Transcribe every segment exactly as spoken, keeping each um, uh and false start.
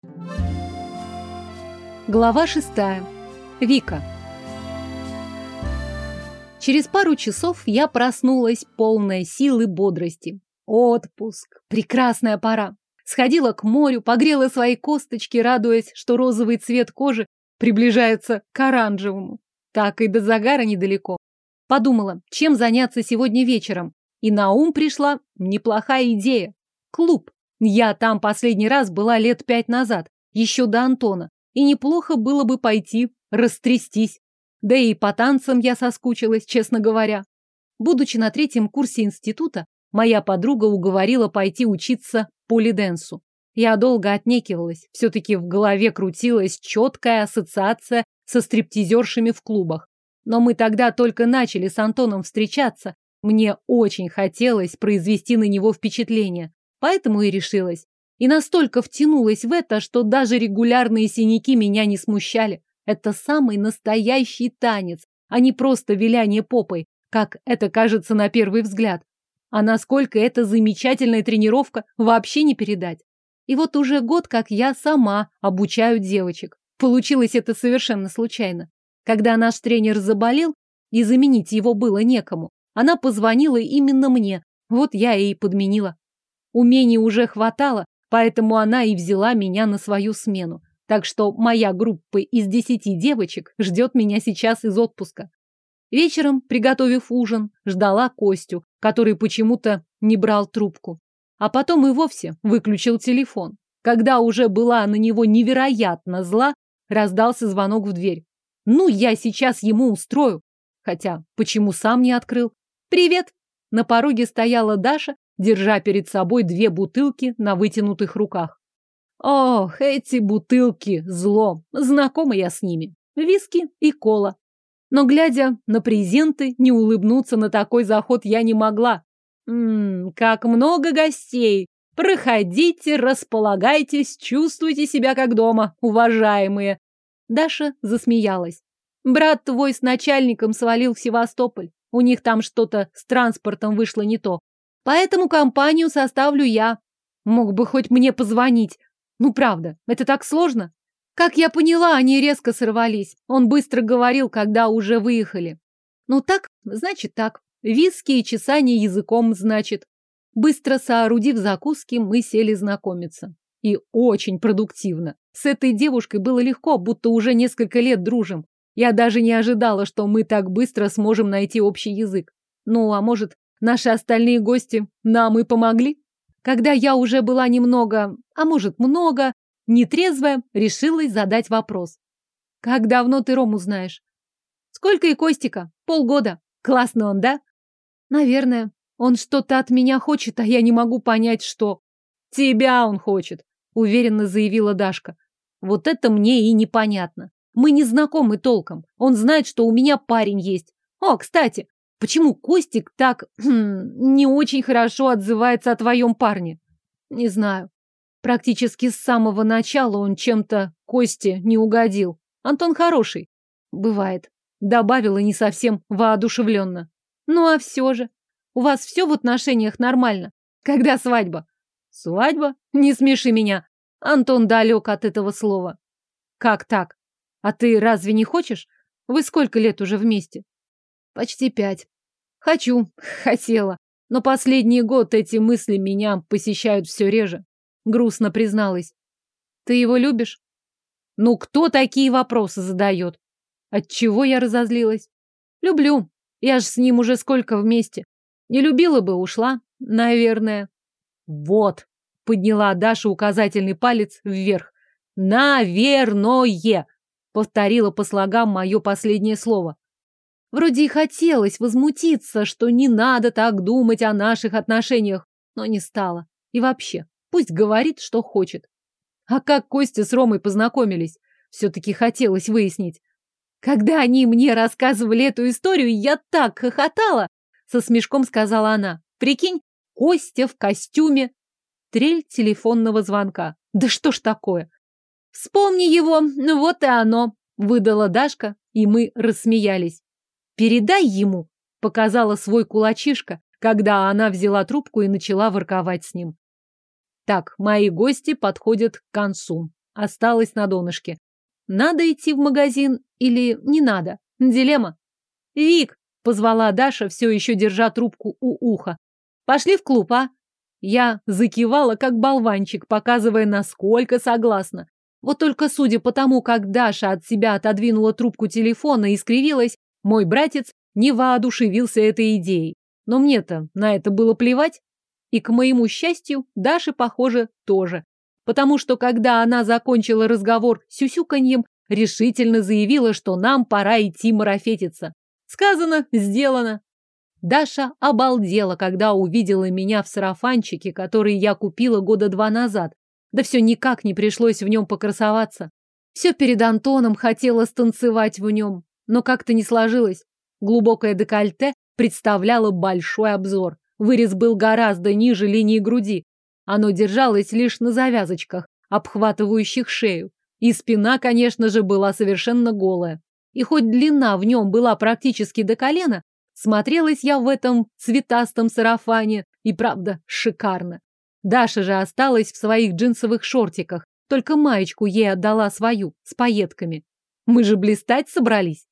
Глава шестая. Вика. Через пару часов я проснулась полная сил и бодрости. Отпуск. Прекрасная пора. Сходила к морю, погрела свои косточки, радуясь, что розовый цвет кожи приближается к оранжевому. Так и до загара недалеко. Подумала, чем заняться сегодня вечером. И на ум пришла неплохая идея. Клуб. Я там последний раз была лет пять назад, еще до Антона. И неплохо было бы пойти растрястись. Да и по танцам я соскучилась, честно говоря. Будучи на третьем курсе института, моя подруга уговорила пойти учиться полиденсу. Я долго отнекивалась, все-таки в голове крутилась четкая ассоциация со стриптизершами в клубах. Но мы тогда только начали с Антоном встречаться, мне очень хотелось произвести на него впечатление, поэтому и решилась. И настолько втянулась в это, что даже регулярные синяки меня не смущали. Это самый настоящий танец, а не просто виляние попой, как это кажется на первый взгляд. А насколько это замечательная тренировка, вообще не передать. И вот уже год, как я сама обучаю девочек. Получилось это совершенно случайно. Когда наш тренер заболел, и заменить его было некому, она позвонила именно мне, вот я и подменила. Умений уже хватало, поэтому она и взяла меня на свою смену. Так что моя группа из десяти девочек ждет меня сейчас из отпуска. Вечером, приготовив ужин, ждала Костю, который почему-то не брал трубку. А потом и вовсе выключил телефон. Когда уже была на него невероятно зла, раздался звонок в дверь. Ну, я сейчас ему устрою. Хотя, почему сам не открыл? «Привет!» На пороге стояла Даша, держа перед собой две бутылки на вытянутых руках. Ох, эти бутылки, зло. Знакома я с ними. Виски и кола. Но, глядя на презенты, не улыбнуться на такой заход я не могла. Ммм, как много гостей. Проходите, располагайтесь, чувствуйте себя как дома, уважаемые. Даша засмеялась. Брат твой с начальником свалил в Севастополь. У них там что-то с транспортом вышло не то. Поэтому компанию составлю я. Мог бы хоть мне позвонить. Ну, правда, это так сложно. Как я поняла, они резко сорвались. Он быстро говорил, когда уже выехали. Ну так, значит так. Виски и чесание языком, значит. Быстро соорудив закуски, мы сели знакомиться. И очень продуктивно. С этой девушкой было легко, будто уже несколько лет дружим. Я даже не ожидала, что мы так быстро сможем найти общий язык. Ну, а может, наши остальные гости нам и помогли? Когда я уже была немного, а может много, нетрезвая, решилась задать вопрос. Как давно ты Рому знаешь? Сколько и Костика? Полгода. Классно он, да? Наверное. Он что-то от меня хочет, а я не могу понять, что. Тебя он хочет, уверенно заявила Дашка. Вот это мне и непонятно. Мы не знакомы толком. Он знает, что у меня парень есть. О, кстати, почему Костик так хм, не очень хорошо отзывается о твоем парне? Не знаю. Практически с самого начала он чем-то Косте не угодил. Антон хороший. Бывает. Добавила не совсем воодушевленно. Ну а все же. У вас все в отношениях нормально. Когда свадьба? Свадьба? Не смеши меня. Антон далек от этого слова. Как так? А ты разве не хочешь? Вы сколько лет уже вместе? Почти пять. Хочу, хотела. Но последний год эти мысли меня посещают все реже. Грустно призналась. Ты его любишь? Ну, кто такие вопросы задает? Отчего я разозлилась? Люблю. Я ж с ним уже сколько вместе. Не любила бы, ушла, наверное. Вот. Подняла Даша указательный палец вверх. Наверное. Повторила по слогам мое последнее слово. Вроде и хотелось возмутиться, что не надо так думать о наших отношениях, но не стала. И вообще, пусть говорит, что хочет. А как Костя с Ромой познакомились? Все-таки хотелось выяснить. Когда они мне рассказывали эту историю, я так хохотала, со смешком сказала она. Прикинь, Костя в костюме. Трель телефонного звонка. Да что ж такое? Вспомни его, ну вот и оно, выдала Дашка, и мы рассмеялись. Передай ему, показала свой кулачишка, когда она взяла трубку и начала ворковать с ним. Так, мои гости подходят к концу. осталась на донышке. Надо идти в магазин или не надо? Дилемма. «Вик!» — позвала Даша, все еще держа трубку у уха. «Пошли в клуб, а?» Я закивала, как болванчик, показывая, насколько согласна. Вот только судя по тому, как Даша от себя отодвинула трубку телефона и скривилась, мой братец не воодушевился этой идеей. Но мне-то на это было плевать. И, к моему счастью, Даше, похоже, тоже. Потому что, когда она закончила разговор сюсюканьем, решительно заявила, что нам пора идти марафетиться. Сказано, сделано. Даша обалдела, когда увидела меня в сарафанчике, который я купила года два назад. Да все никак не пришлось в нем покрасоваться. Все перед Антоном хотела станцевать в нем, но как-то не сложилось. Глубокое декольте представляло большой обзор. Вырез был гораздо ниже линии груди. Оно держалось лишь на завязочках, обхватывающих шею. И спина, конечно же, была совершенно голая. И хоть длина в нем была практически до колена, смотрелась я в этом цветастом сарафане и, правда, шикарно. Даша же осталась в своих джинсовых шортиках, только маечку ей отдала свою, с пайетками. Мы же блистать собрались.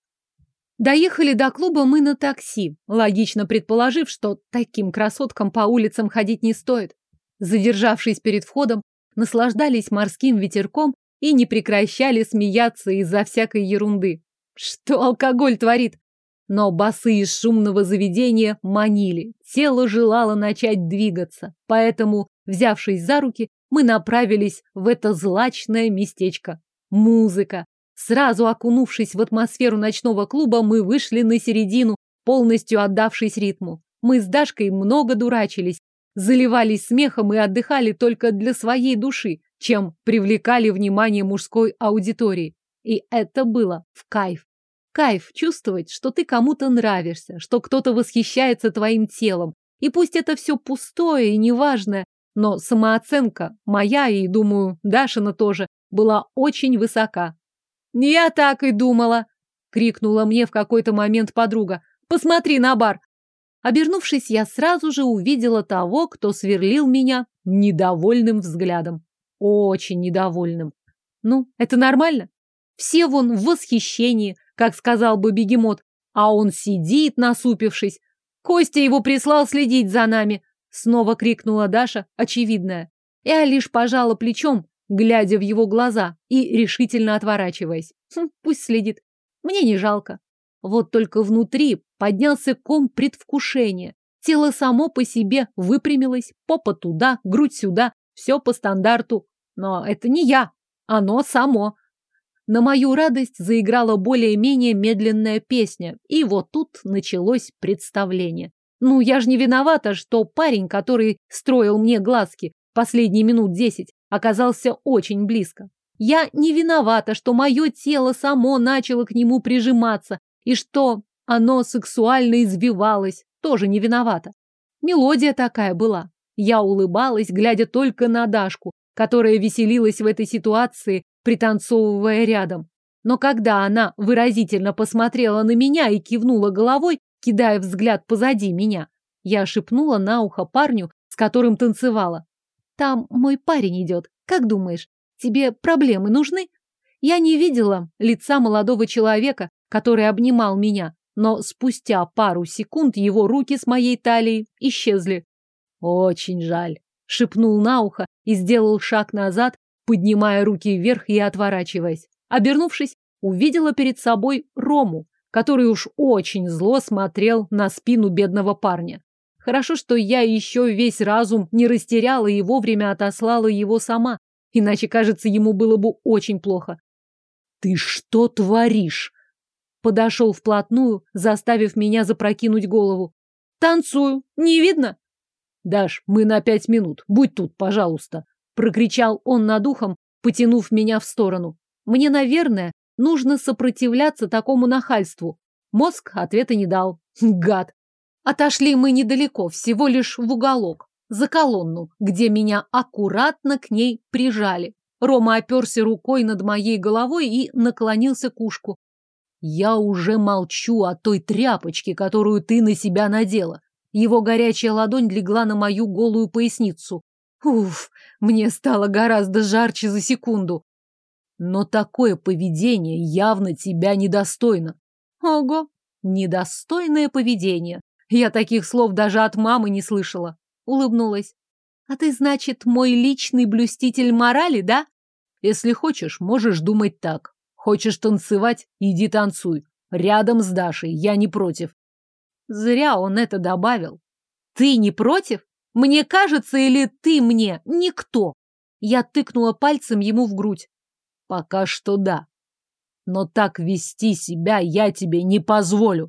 Доехали до клуба мы на такси, логично предположив, что таким красоткам по улицам ходить не стоит. Задержавшись перед входом, наслаждались морским ветерком и не прекращали смеяться из-за всякой ерунды. Что алкоголь творит? Но басы из шумного заведения манили, тело желало начать двигаться, поэтому, взявшись за руки, мы направились в это злачное местечко. Музыка. Сразу окунувшись в атмосферу ночного клуба, мы вышли на середину, полностью отдавшись ритму. Мы с Дашкой много дурачились, заливались смехом и отдыхали только для своей души, чем привлекали внимание мужской аудитории. И это было в кайф. Кайф чувствовать, что ты кому-то нравишься, что кто-то восхищается твоим телом. И пусть это все пустое и неважное, но самооценка моя и, думаю, Дашина тоже была очень высока. «Я так и думала!» — крикнула мне в какой-то момент подруга. «Посмотри на бар!» Обернувшись, я сразу же увидела того, кто сверлил меня недовольным взглядом. Очень недовольным. Ну, это нормально? Все вон в восхищении, как сказал бы бегемот, а он сидит, насупившись. Костя его прислал следить за нами, снова крикнула Даша, очевидная. Я лишь пожала плечом, глядя в его глаза и решительно отворачиваясь. Хм, пусть следит. Мне не жалко. Вот только внутри поднялся ком предвкушения. Тело само по себе выпрямилось, попа туда, грудь сюда, все по стандарту. Но это не я, оно само. На мою радость заиграла более-менее медленная песня, и вот тут началось представление. Ну, я же не виновата, что парень, который строил мне глазки последние минут десять, оказался очень близко. Я не виновата, что мое тело само начало к нему прижиматься, и что оно сексуально извивалось, тоже не виновата. Мелодия такая была. Я улыбалась, глядя только на Дашку, которая веселилась в этой ситуации, пританцовывая рядом. Но когда она выразительно посмотрела на меня и кивнула головой, кидая взгляд позади меня, я шепнула на ухо парню, с которым танцевала. «Там мой парень идет. Как думаешь, тебе проблемы нужны?» Я не видела лица молодого человека, который обнимал меня, но спустя пару секунд его руки с моей талии исчезли. «Очень жаль», — шепнул на ухо и сделал шаг назад, поднимая руки вверх и отворачиваясь. Обернувшись, увидела перед собой Рому, который уж очень зло смотрел на спину бедного парня. Хорошо, что я еще весь разум не растеряла и вовремя отослала его сама, иначе, кажется, ему было бы очень плохо. «Ты что творишь?» Подошел вплотную, заставив меня запрокинуть голову. «Танцую, не видно?» «Даш, мы на пять минут, будь тут, пожалуйста», прокричал он над ухом, потянув меня в сторону. Мне, наверное, нужно сопротивляться такому нахальству. Мозг ответа не дал. Гад. Отошли мы недалеко, всего лишь в уголок, за колонну, где меня аккуратно к ней прижали. Рома оперся рукой над моей головой и наклонился к ушку. «Я уже молчу о той тряпочке, которую ты на себя надела». Его горячая ладонь легла на мою голую поясницу. Уф, мне стало гораздо жарче за секунду. Но такое поведение явно тебя недостойно. Ого, недостойное поведение. Я таких слов даже от мамы не слышала. Улыбнулась. А ты, значит, мой личный блюститель морали, да? Если хочешь, можешь думать так. Хочешь танцевать? Иди танцуй. Рядом с Дашей, я не против. Зря он это добавил. Ты не против? Мне кажется, или ты мне? Никто. Я тыкнула пальцем ему в грудь. Пока что да. Но так вести себя я тебе не позволю.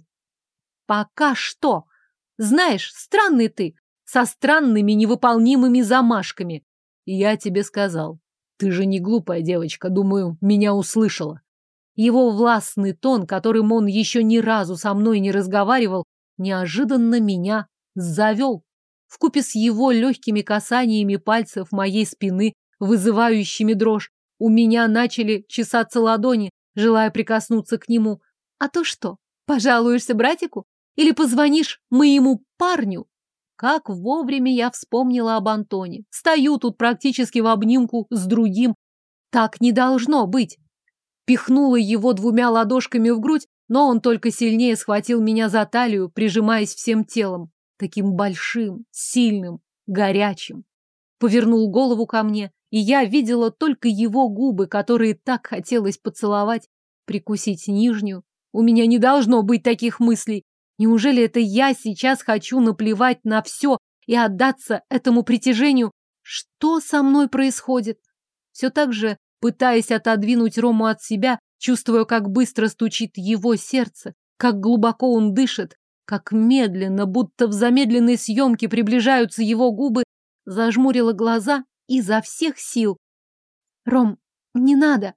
Пока что. Знаешь, странный ты, со странными невыполнимыми замашками. Я тебе сказал. Ты же не глупая девочка, думаю, меня услышала. Его властный тон, которым он еще ни разу со мной не разговаривал, неожиданно меня завел. Вкупе с его легкими касаниями пальцев моей спины, вызывающими дрожь, у меня начали чесаться ладони, желая прикоснуться к нему. А то что, пожалуешься братику? Или позвонишь моему парню? Как вовремя я вспомнила об Антоне. Стою тут практически в обнимку с другим. Так не должно быть. Пихнула его двумя ладошками в грудь, но он только сильнее схватил меня за талию, прижимаясь всем телом. Таким большим, сильным, горячим. Повернул голову ко мне, и я видела только его губы, которые так хотелось поцеловать, прикусить нижнюю. У меня не должно быть таких мыслей. Неужели это я сейчас хочу наплевать на все и отдаться этому притяжению? Что со мной происходит? Все так же, пытаясь отодвинуть Рому от себя, чувствуя, как быстро стучит его сердце, как глубоко он дышит, как медленно, будто в замедленной съемке приближаются его губы, зажмурила глаза изо всех сил. «Ром, не надо!»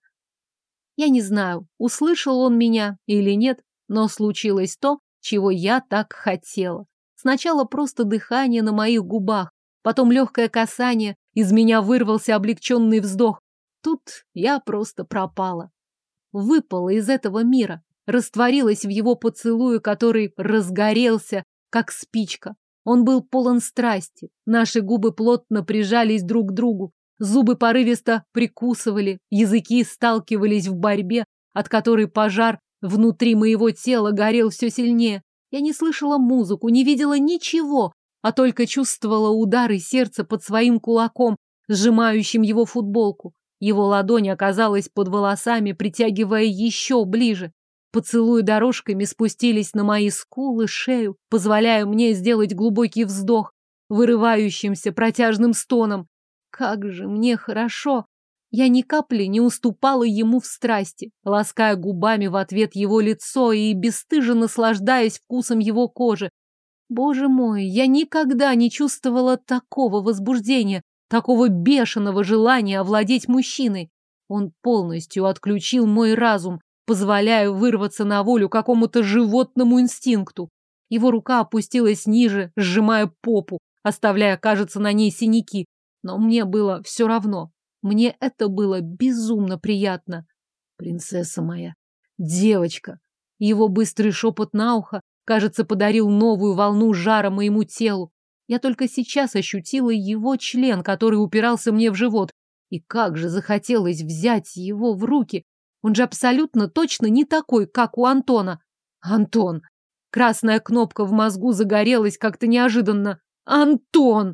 Я не знаю, услышал он меня или нет, но случилось то, чего я так хотела. Сначала просто дыхание на моих губах, потом легкое касание, из меня вырвался облегченный вздох. Тут я просто пропала. Выпала из этого мира, растворилась в его поцелуе, который разгорелся, как спичка. Он был полон страсти, наши губы плотно прижались друг к другу, зубы порывисто прикусывали, языки сталкивались в борьбе, от которой пожар внутри моего тела горел все сильнее. Я не слышала музыку, не видела ничего, а только чувствовала удары сердца под своим кулаком, сжимающим его футболку. Его ладонь оказалась под волосами, притягивая еще ближе. Поцелуи дорожками спустились на мои скулы, шею, позволяя мне сделать глубокий вздох, вырывающимся протяжным стоном. Как же мне хорошо! Я ни капли не уступала ему в страсти, лаская губами в ответ его лицо и бесстыже наслаждаясь вкусом его кожи. Боже мой, я никогда не чувствовала такого возбуждения, такого бешеного желания овладеть мужчиной. Он полностью отключил мой разум, позволяя вырваться на волю какому-то животному инстинкту. Его рука опустилась ниже, сжимая попу, оставляя, кажется, на ней синяки. Но мне было все равно. Мне это было безумно приятно. Принцесса моя, девочка. Его быстрый шепот на ухо, кажется, подарил новую волну жара моему телу. Я только сейчас ощутила его член, который упирался мне в живот. И как же захотелось взять его в руки. Он же абсолютно точно не такой, как у Антона. Антон. Красная кнопка в мозгу загорелась как-то неожиданно. Антон!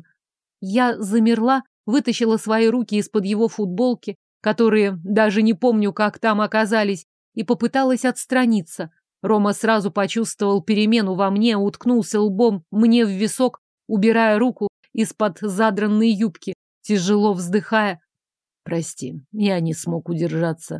Я замерла, вытащила свои руки из-под его футболки, которые даже не помню, как там оказались, и попыталась отстраниться. Рома сразу почувствовал перемену во мне, уткнулся лбом мне в висок, убирая руку из-под задранной юбки, тяжело вздыхая. Прости, я не смог удержаться.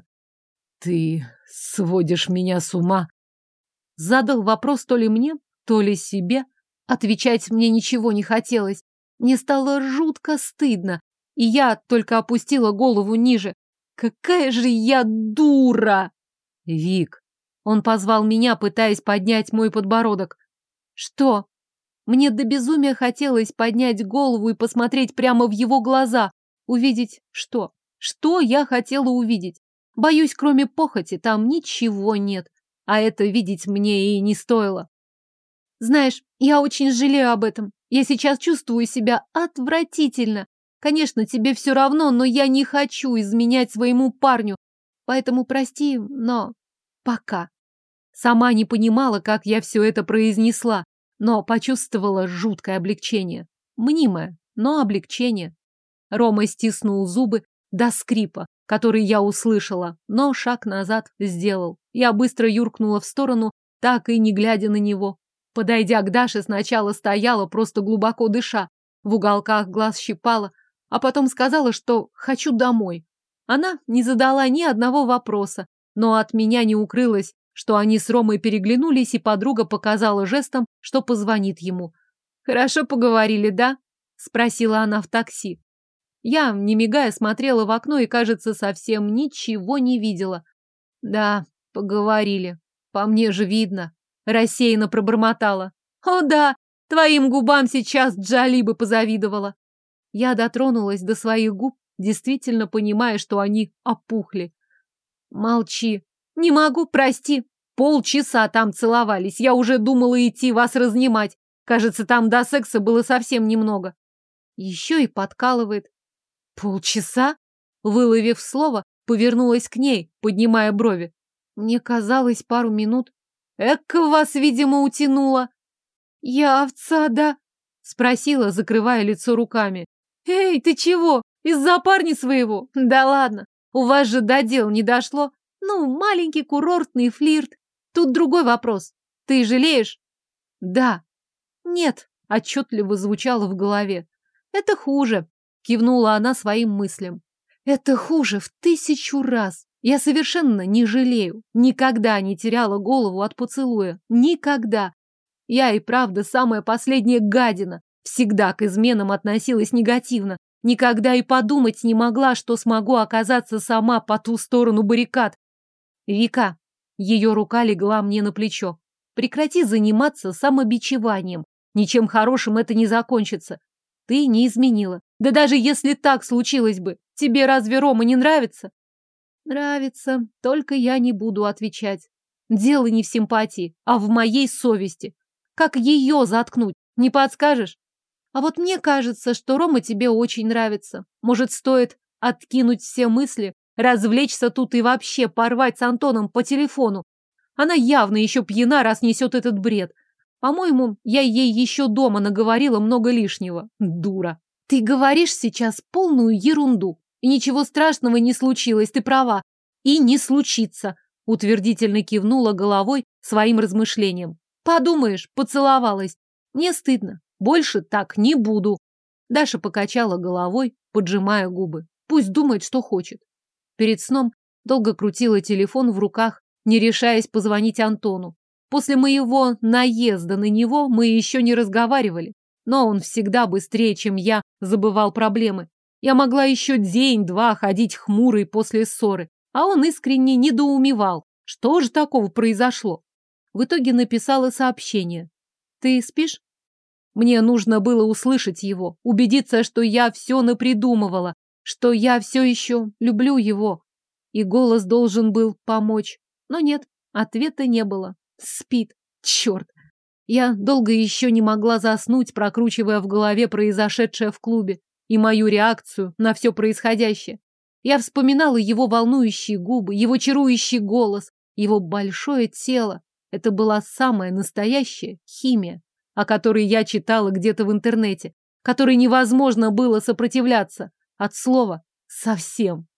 Ты сводишь меня с ума. Задал вопрос то ли мне, то ли себе. Отвечать мне ничего не хотелось. Мне стало жутко стыдно, и я только опустила голову ниже. Какая же я дура! Вик. Он позвал меня, пытаясь поднять мой подбородок. Что? Мне до безумия хотелось поднять голову и посмотреть прямо в его глаза. Увидеть что? Что я хотела увидеть? Боюсь, кроме похоти там ничего нет. А это видеть мне и не стоило. Знаешь, я очень жалею об этом. Я сейчас чувствую себя отвратительно. Конечно, тебе все равно, но я не хочу изменять своему парню. Поэтому прости, но пока. Сама не понимала, как я все это произнесла, но почувствовала жуткое облегчение. Мнимое, но облегчение. Рома стиснул зубы до скрипа, который я услышала, но шаг назад сделал. Я быстро юркнула в сторону, так и не глядя на него. Подойдя к Даше, сначала стояла, просто глубоко дыша, в уголках глаз щипала, а потом сказала, что хочу домой. Она не задала ни одного вопроса, но от меня не укрылось, что они с Ромой переглянулись, и подруга показала жестом, что позвонит ему. «Хорошо поговорили, да?» – спросила она в такси. Я, не мигая, смотрела в окно и, кажется, совсем ничего не видела. «Да, поговорили. По мне же видно», – рассеянно пробормотала. «О да, твоим губам сейчас Джоли бы позавидовала». Я дотронулась до своих губ, действительно понимая, что они опухли. «Молчи. Не могу, прости. Полчаса там целовались. Я уже думала идти вас разнимать. Кажется, там до секса было совсем немного». Еще и подкалывает. «Полчаса?» Выловив слово, повернулась к ней, поднимая брови. Мне казалось, пару минут. «Эка вас, видимо, утянуло». «Я овца, да?» Спросила, закрывая лицо руками. «Эй, ты чего? Из-за парня своего? Да ладно, у вас же до дел не дошло. Ну, маленький курортный флирт. Тут другой вопрос. Ты жалеешь?» «Да». «Нет», отчетливо звучало в голове. «Это хуже», кивнула она своим мыслям. «Это хуже в тысячу раз. Я совершенно не жалею. Никогда не теряла голову от поцелуя. Никогда. Я и правда самая последняя гадина. Всегда к изменам относилась негативно. Никогда и подумать не могла, что смогу оказаться сама по ту сторону баррикад. Вика». Ее рука легла мне на плечо. «Прекрати заниматься самобичеванием. Ничем хорошим это не закончится. Ты не изменила. Да даже если так случилось бы, тебе разве Рома не нравится?» «Нравится, только я не буду отвечать. Дело не в симпатии, а в моей совести. Как ее заткнуть, не подскажешь? А вот мне кажется, что Рома тебе очень нравится. Может, стоит откинуть все мысли, развлечься тут и вообще порвать с Антоном по телефону? Она явно еще пьяна, раз несет этот бред. По-моему, я ей еще дома наговорила много лишнего. Дура. Ты говоришь сейчас полную ерунду. И ничего страшного не случилось, ты права. И не случится. Утвердительно кивнула головой своим размышлениям. Подумаешь, поцеловалась. Мне стыдно. Больше так не буду. Даша покачала головой, поджимая губы. Пусть думает, что хочет. Перед сном долго крутила телефон в руках, не решаясь позвонить Антону. После моего наезда на него мы еще не разговаривали, но он всегда быстрее, чем я, забывал проблемы. Я могла еще день-два ходить хмурой после ссоры, а он искренне недоумевал, что же такого произошло. В итоге написала сообщение. «Ты спишь?» Мне нужно было услышать его, убедиться, что я все напридумывала, что я все еще люблю его. И голос должен был помочь. Но нет, ответа не было. Спит. Черт. Я долго еще не могла заснуть, прокручивая в голове произошедшее в клубе и мою реакцию на все происходящее. Я вспоминала его волнующие губы, его чарующий голос, его большое тело. Это была самая настоящая химия, о которой я читала где-то в интернете, которой невозможно было сопротивляться от слова совсем.